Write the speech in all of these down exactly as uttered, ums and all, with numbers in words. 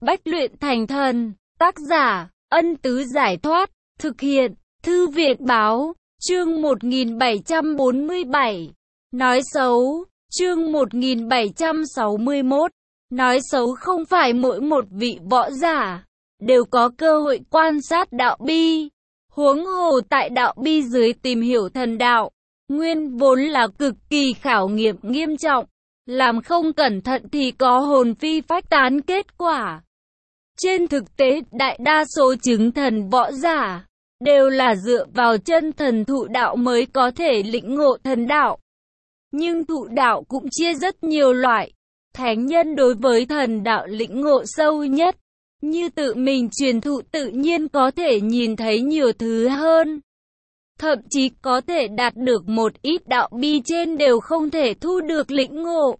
Bách luyện thành thần. Tác giả, Ân Tứ Giải Thoát. Thực hiện, Thư Viện Báo. Chương một nghìn bảy trăm bốn mươi bảy. Nói xấu. Chương một nghìn bảy trăm sáu mươi mốt. Nói xấu. Không phải mỗi một vị võ giả đều có cơ hội quan sát đạo bi. Huống hồ tại đạo bi dưới tìm hiểu thần đạo, nguyên vốn là cực kỳ khảo nghiệm nghiêm trọng. Làm không cẩn thận thì có hồn phi phách tán kết quả. Trên thực tế, đại đa số chứng thần võ giả đều là dựa vào chân thần thụ đạo mới có thể lĩnh ngộ thần đạo. Nhưng thụ đạo cũng chia rất nhiều loại. Thánh nhân đối với thần đạo lĩnh ngộ sâu nhất, như tự mình truyền thụ tự nhiên có thể nhìn thấy nhiều thứ hơn. Thậm chí có thể đạt được một ít đạo bi trên đều không thể thu được lĩnh ngộ.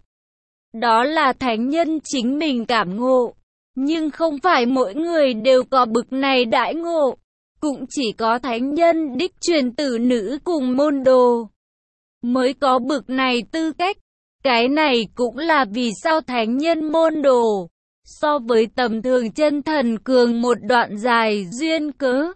Đó là thánh nhân chính mình cảm ngộ. Nhưng không phải mỗi người đều có bực này đãi ngộ. Cũng chỉ có thánh nhân đích truyền tử nữ cùng môn đồ mới có bực này tư cách. Cái này cũng là vì sao thánh nhân môn đồ so với tầm thường chân thần cường một đoạn dài duyên cớ.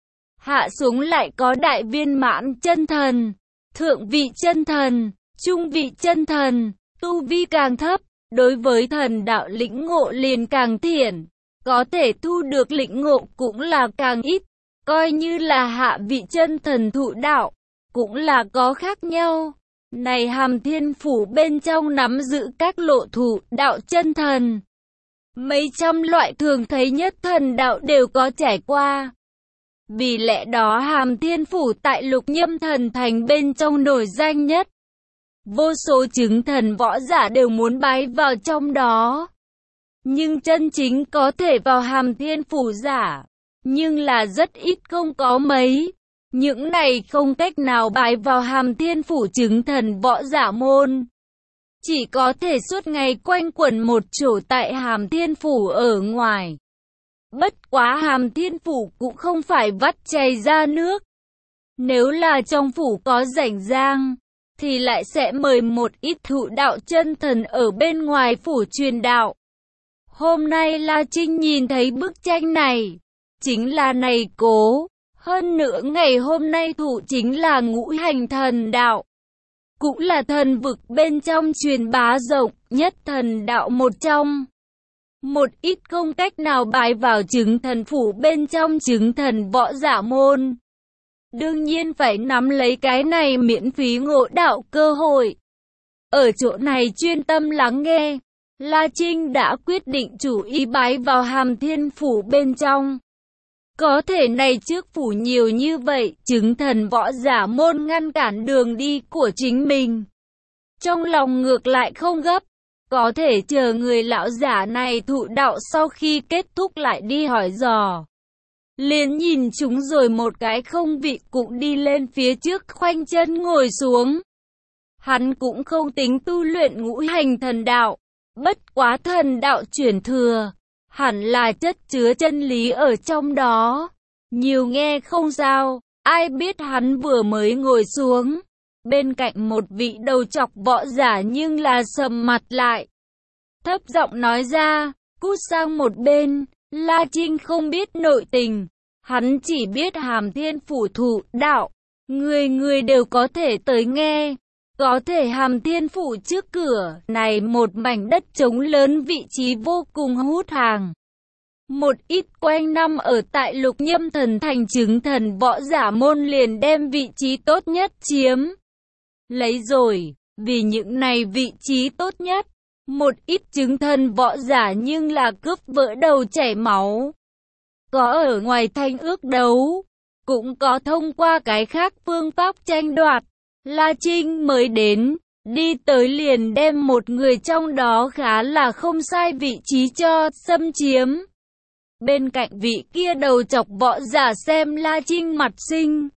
Hạ xuống lại có đại viên mãn chân thần, thượng vị chân thần, trung vị chân thần, tu vi càng thấp, đối với thần đạo lĩnh ngộ liền càng thiển, có thể thu được lĩnh ngộ cũng là càng ít. Coi như là hạ vị chân thần thụ đạo, cũng là có khác nhau. Này Hàm Thiên Phủ bên trong nắm giữ các lộ thụ đạo chân thần. Mấy trăm loại thường thấy nhất thần đạo đều có trải qua. Vì lẽ đó Hàm Thiên Phủ tại Lục Nhâm Thần Thành bên trong nổi danh nhất. Vô số chứng thần võ giả đều muốn bái vào trong đó. Nhưng chân chính có thể vào Hàm Thiên Phủ giả, nhưng là rất ít, không có mấy. Những này không cách nào bái vào Hàm Thiên Phủ chứng thần võ giả môn. Chỉ có thể suốt ngày quanh quẩn một chỗ tại Hàm Thiên Phủ ở ngoài. Bất quá Hàm Thiên Phủ cũng không phải vắt chảy ra nước. Nếu là trong phủ có rảnh rang, thì lại sẽ mời một ít thụ đạo chân thần ở bên ngoài phủ truyền đạo. Hôm nay La Trinh nhìn thấy bức tranh này, chính là này cố. Hơn nữa ngày hôm nay thụ chính là ngũ hành thần đạo. Cũng là thần vực bên trong truyền bá rộng nhất thần đạo một trong. Một ít không cách nào bái vào chứng thần phủ bên trong chứng thần võ giả môn. Đương nhiên phải nắm lấy cái này miễn phí ngộ đạo cơ hội. Ở chỗ này chuyên tâm lắng nghe, La Trinh đã quyết định chủ ý bái vào Hàm Thiên Phủ bên trong. Có thể này trước phủ nhiều như vậy, chứng thần võ giả môn ngăn cản đường đi của chính mình. Trong lòng ngược lại không gấp, có thể chờ người lão giả này thụ đạo sau khi kết thúc lại đi hỏi dò. Liền nhìn chúng rồi một cái không vị cũng đi lên phía trước khoanh chân ngồi xuống. Hắn cũng không tính tu luyện ngũ hành thần đạo, bất quá thần đạo chuyển thừa. Hẳn là chất chứa chân lý ở trong đó. Nhiều nghe không sao, ai biết hắn vừa mới ngồi xuống. Bên cạnh một vị đầu chọc võ giả nhưng là sầm mặt lại. Thấp giọng nói ra, cút sang một bên. La Trinh không biết nội tình. Hắn chỉ biết Hàm Thiên Phủ thụ đạo. Người người đều có thể tới nghe. Có thể Hàm Thiên Phủ trước cửa này một mảnh đất trống lớn, vị trí vô cùng hút hàng. Một ít quanh năm ở tại Lục Nhâm Thần Thành chứng thần võ giả môn liền đem vị trí tốt nhất chiếm lấy rồi. Vì những này vị trí tốt nhất, một ít chứng thần võ giả nhưng là cướp vỡ đầu chảy máu. Có ở ngoài thanh ước đấu, cũng có thông qua cái khác phương pháp tranh đoạt. La Trinh mới đến, đi tới liền đem một người trong đó khá là không sai vị trí cho xâm chiếm. Bên cạnh vị kia đầu chọc võ giả xem La Trinh mặt sinh.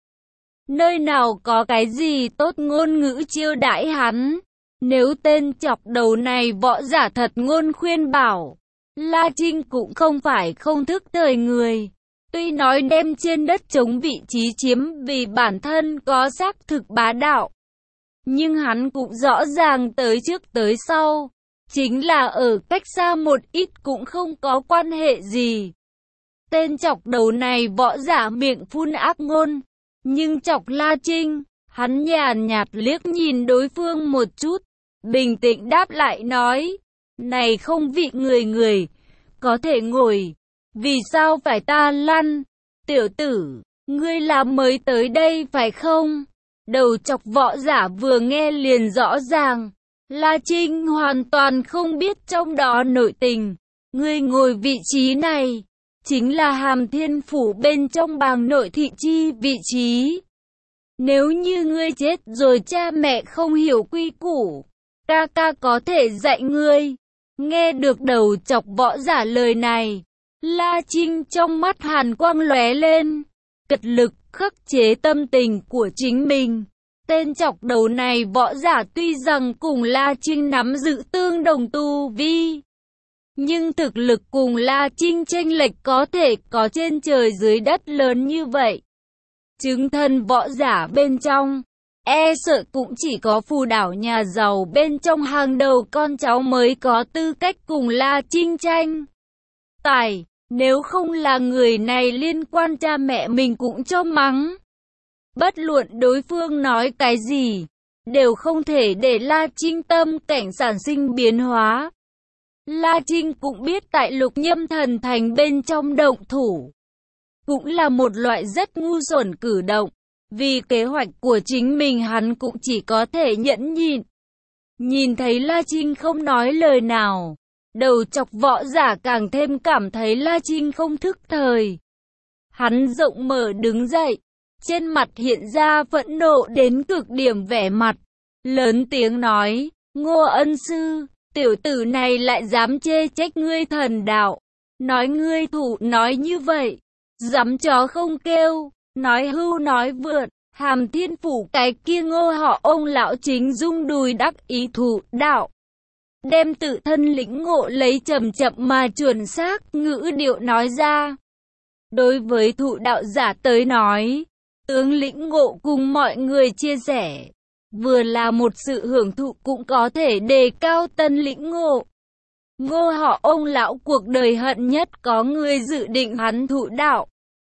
Nơi nào có cái gì tốt ngôn ngữ chiêu đãi hắn. Nếu tên chọc đầu này võ giả thật ngôn khuyên bảo, La Trinh cũng không phải không thức thời người. Tuy nói đem trên đất chống vị trí chiếm vì bản thân có xác thực bá đạo, nhưng hắn cũng rõ ràng tới trước tới sau. chính là ở cách xa một ít cũng không có quan hệ gì. Tên chọc đầu này võ giả miệng phun ác ngôn, nhưng chọc La Trinh, hắn nhàn nhạt liếc nhìn đối phương một chút, bình tĩnh đáp lại nói, này không vị người người, có thể ngồi, vì sao phải ta lăn, tiểu tử, ngươi là mới tới đây phải không? Đầu chọc võ giả vừa nghe liền rõ ràng, La Trinh hoàn toàn không biết trong đó nội tình, ngươi ngồi vị trí này, chính là Hàm Thiên Phủ bên trong bàng nội thị chi vị trí. Nếu như ngươi chết rồi cha mẹ không hiểu quy củ, ca ca có thể dạy ngươi. Nghe được đầu chọc võ giả lời này, La Trinh trong mắt hàn quang lóe lên, cật lực khắc chế tâm tình của chính mình. Tên chọc đầu này võ giả tuy rằng cùng La Trinh nắm giữ tương đồng tu vi, nhưng thực lực cùng La Trinh chênh lệch có thể có trên trời dưới đất lớn như vậy. Chứng thân võ giả bên trong, e sợ cũng chỉ có phù đảo nhà giàu bên trong hàng đầu con cháu mới có tư cách cùng La Trinh tranh tài, nếu không là người này liên quan cha mẹ mình cũng cho mắng. Bất luận đối phương nói cái gì, đều không thể để La Trinh tâm cảnh sản sinh biến hóa. La Trinh cũng biết tại Lục Nhâm Thần Thành bên trong động thủ, cũng là một loại rất ngu xuẩn cử động. Vì kế hoạch của chính mình hắn cũng chỉ có thể nhẫn nhịn. Nhìn thấy La Trinh không nói lời nào, đầu chọc võ giả càng thêm cảm thấy La Trinh không thức thời. Hắn rộng mở đứng dậy, trên mặt hiện ra phẫn nộ đến cực điểm vẻ mặt, lớn tiếng nói, Ngô ân sư, tiểu tử này lại dám chê trách ngươi thần đạo, nói ngươi thủ nói như vậy, dám chó không kêu. Nói hưu nói vượn, Hàm Thiên Phủ cái kia Ngô họ ông lão chính dung đùi đắc ý thủ đạo. Đem tự thân lĩnh ngộ lấy chậm chậm mà chuẩn xác ngữ điệu nói ra. Đối với thụ đạo giả tới nói, tướng lĩnh ngộ cùng mọi người chia sẻ, vừa là một sự hưởng thụ cũng có thể đề cao tân lĩnh ngộ. Ngô họ ông lão cuộc đời hận nhất có người dự định hắn thụ đạo.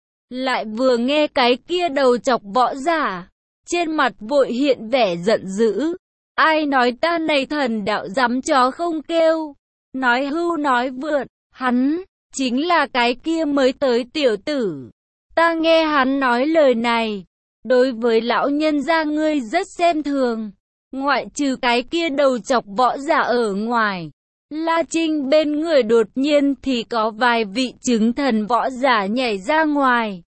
Lại vừa nghe cái kia đầu chọc võ giả, trên mặt vội hiện vẻ giận dữ. Ai nói ta này thần đạo dám chó không kêu, nói hưu nói vượn, hắn, chính là cái kia mới tới tiểu tử. Ta nghe hắn nói lời này, đối với lão nhân gia ngươi rất xem thường, ngoại trừ cái kia đầu chọc võ giả ở ngoài. La Trinh bên người đột nhiên thì có vài vị chứng thần võ giả nhảy ra ngoài,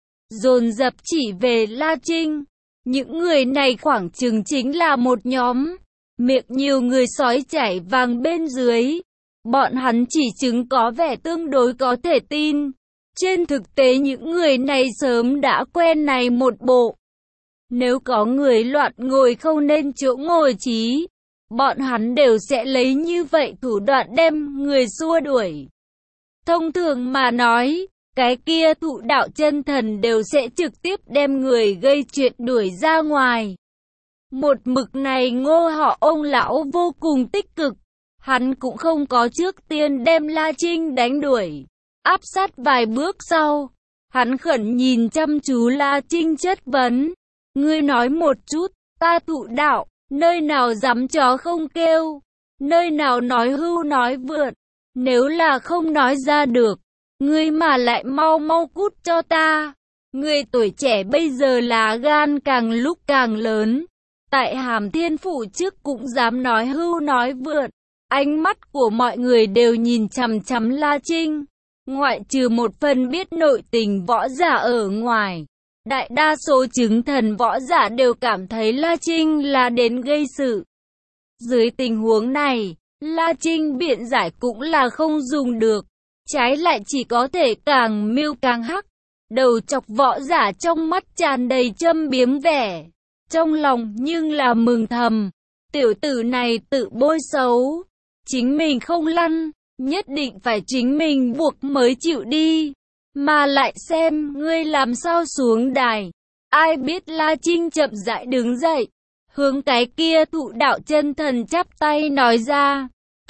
dồn dập chỉ về La Trinh. Những người này khoảng chừng chính là một nhóm, miệng nhiều người sói chảy vàng bên dưới. Bọn hắn chỉ chứng có vẻ tương đối có thể tin. Trên thực tế những người này sớm đã quen này một bộ. Nếu có người loạn ngồi không nên chỗ ngồi trí, bọn hắn đều sẽ lấy như vậy thủ đoạn đem người xua đuổi. Thông thường mà nói, cái kia thụ đạo chân thần đều sẽ trực tiếp đem người gây chuyện đuổi ra ngoài. Một mực này Ngô họ ông lão vô cùng tích cực, hắn cũng không có trước tiên đem La Trinh đánh đuổi. Áp sát vài bước sau, hắn khẩn nhìn chăm chú La Trinh chất vấn. Ngươi nói một chút, ta thụ đạo, nơi nào dám chó không kêu, nơi nào nói hưu nói vượn, nếu là không nói ra được, ngươi mà lại mau mau cút cho ta. Ngươi tuổi trẻ bây giờ là gan càng lúc càng lớn, tại Hàm Thiên Phủ trước cũng dám nói hưu nói vượn. Ánh mắt của mọi người đều nhìn chằm chằm La Trinh, ngoại trừ một phần biết nội tình võ giả ở ngoài. Đại đa số chứng thần võ giả đều cảm thấy La Trinh là đến gây sự. Dưới tình huống này, La Trinh biện giải cũng là không dùng được, trái lại chỉ có thể càng mưu càng hắc. Đầu chọc võ giả trong mắt tràn đầy châm biếm vẻ, trong lòng nhưng là mừng thầm. Tiểu tử này tự bôi xấu, chính mình không lăn, nhất định phải chính mình buộc mới chịu đi. Mà lại xem ngươi làm sao xuống đài. Ai biết La Trinh chậm rãi đứng dậy, hướng cái kia thụ đạo chân thần chắp tay nói ra.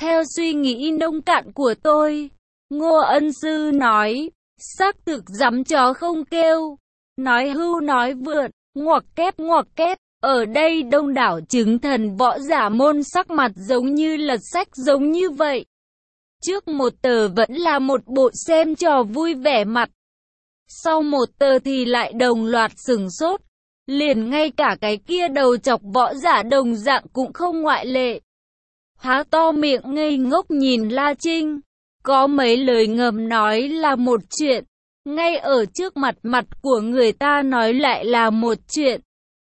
Theo suy nghĩ nông cạn của tôi, Ngô Ân Sư nói, xác thực dám chó không kêu, nói hưu nói vượt, ngoặc kép ngoặc kép. Ở đây đông đảo chứng thần võ giả môn sắc mặt giống như lật sách giống như vậy. Trước một tờ vẫn là một bộ xem trò vui vẻ mặt. Sau một tờ thì lại đồng loạt sửng sốt. Liền ngay cả cái kia đầu chọc võ giả đồng dạng cũng không ngoại lệ. Há to miệng ngây ngốc nhìn La Trinh. Có mấy lời ngầm nói là một chuyện. Ngay ở trước mặt mặt của người ta nói lại là một chuyện.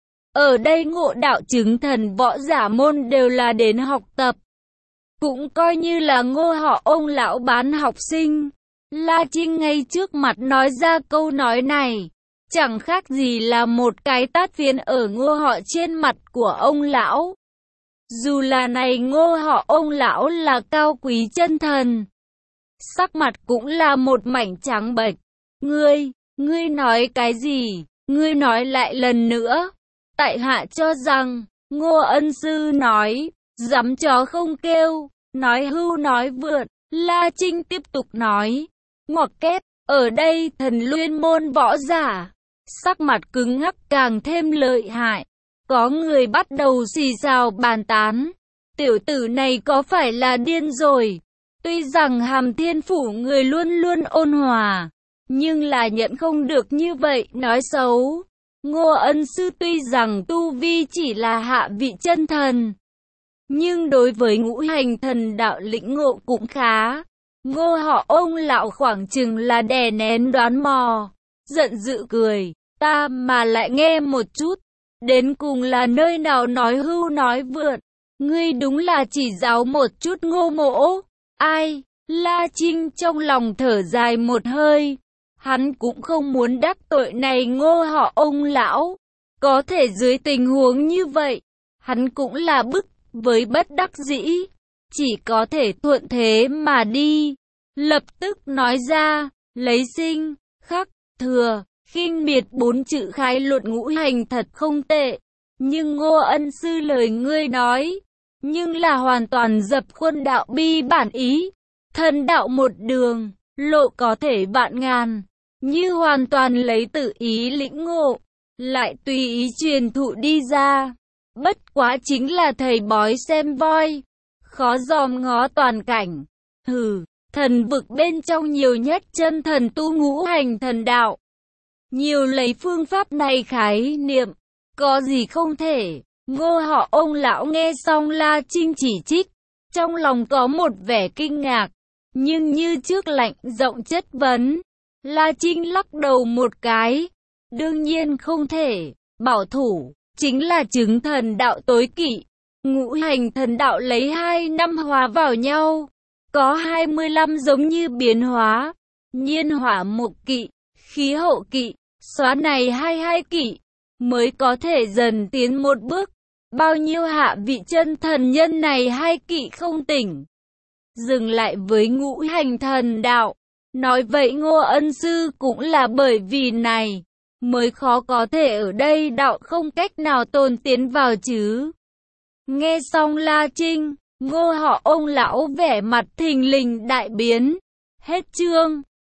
Ở đây ngộ đạo chứng thần võ giả môn đều là đến học tập. Cũng coi như là Ngô họ ông lão bán học sinh. La Trinh ngay trước mặt nói ra câu nói này. Chẳng khác gì là một cái tát phiến ở Ngô họ trên mặt của ông lão. Dù là này Ngô họ ông lão là cao quý chân thần. Sắc mặt cũng là một mảnh trắng bệch. Ngươi, ngươi nói cái gì? Ngươi nói lại lần nữa. Tại hạ cho rằng, Ngô Ân Sư nói, dám chó không kêu, nói hưu nói vượt. La Trinh tiếp tục nói, ngoặc kép, ở đây thần Luyên môn võ giả. Sắc mặt cứng ngắc càng thêm lợi hại. Có người bắt đầu xì xào bàn tán. Tiểu tử này có phải là điên rồi? Tuy rằng Hàm Thiên Phủ người luôn luôn ôn hòa, nhưng là nhận không được như vậy nói xấu. Ngô Ân Sư tuy rằng tu vi chỉ là hạ vị chân thần, nhưng đối với ngũ hành thần đạo lĩnh ngộ cũng khá. Ngô họ ông lão khoảng chừng là đè nén đoán mò, giận dữ cười, ta mà lại nghe một chút, đến cùng là nơi nào nói hưu nói vượt, ngươi đúng là chỉ giáo một chút Ngô mỗ. Ai? La Trinh trong lòng thở dài một hơi. Hắn cũng không muốn đắc tội này Ngô họ ông lão. Có thể dưới tình huống như vậy, hắn cũng là bức với bất đắc dĩ. Chỉ có thể thuận thế mà đi. Lập tức nói ra, lấy sinh, khắc, thừa, khinh miệt bốn chữ khái luận ngũ hành thật không tệ. Nhưng Ngô Ân Sư lời ngươi nói, nhưng là hoàn toàn dập khuôn đạo bi bản ý. Thần đạo một đường, lộ có thể vạn ngàn. Như hoàn toàn lấy tự ý lĩnh ngộ, lại tùy ý truyền thụ đi ra. Bất quá chính là thầy bói xem voi, khó dòm ngó toàn cảnh. Hừ, thần vực bên trong nhiều nhất chân thần tu ngũ hành thần đạo. Nhiều lấy phương pháp này khái niệm, có gì không thể. Ngô họ ông lão nghe xong La Trinh chỉ trích, trong lòng có một vẻ kinh ngạc, nhưng như trước lạnh rộng chất vấn. La Trinh lắc đầu một cái, đương nhiên không thể, bảo thủ, chính là chứng thần đạo tối kỵ. Ngũ hành thần đạo lấy hai năm hòa vào nhau, có hai mươi lăm giống như biến hóa, nhiên hỏa mộc kỵ, khí hậu kỵ, xóa này hai hai kỵ, mới có thể dần tiến một bước. Bao nhiêu hạ vị chân thần nhân này hai kỵ không tỉnh, dừng lại với ngũ hành thần đạo. Nói vậy Ngô Ân Sư cũng là bởi vì này, mới khó có thể ở đây đạo không cách nào tôn tiến vào chứ. Nghe xong La Trinh, Ngô họ ông lão vẻ mặt thình lình đại biến. Hết chương.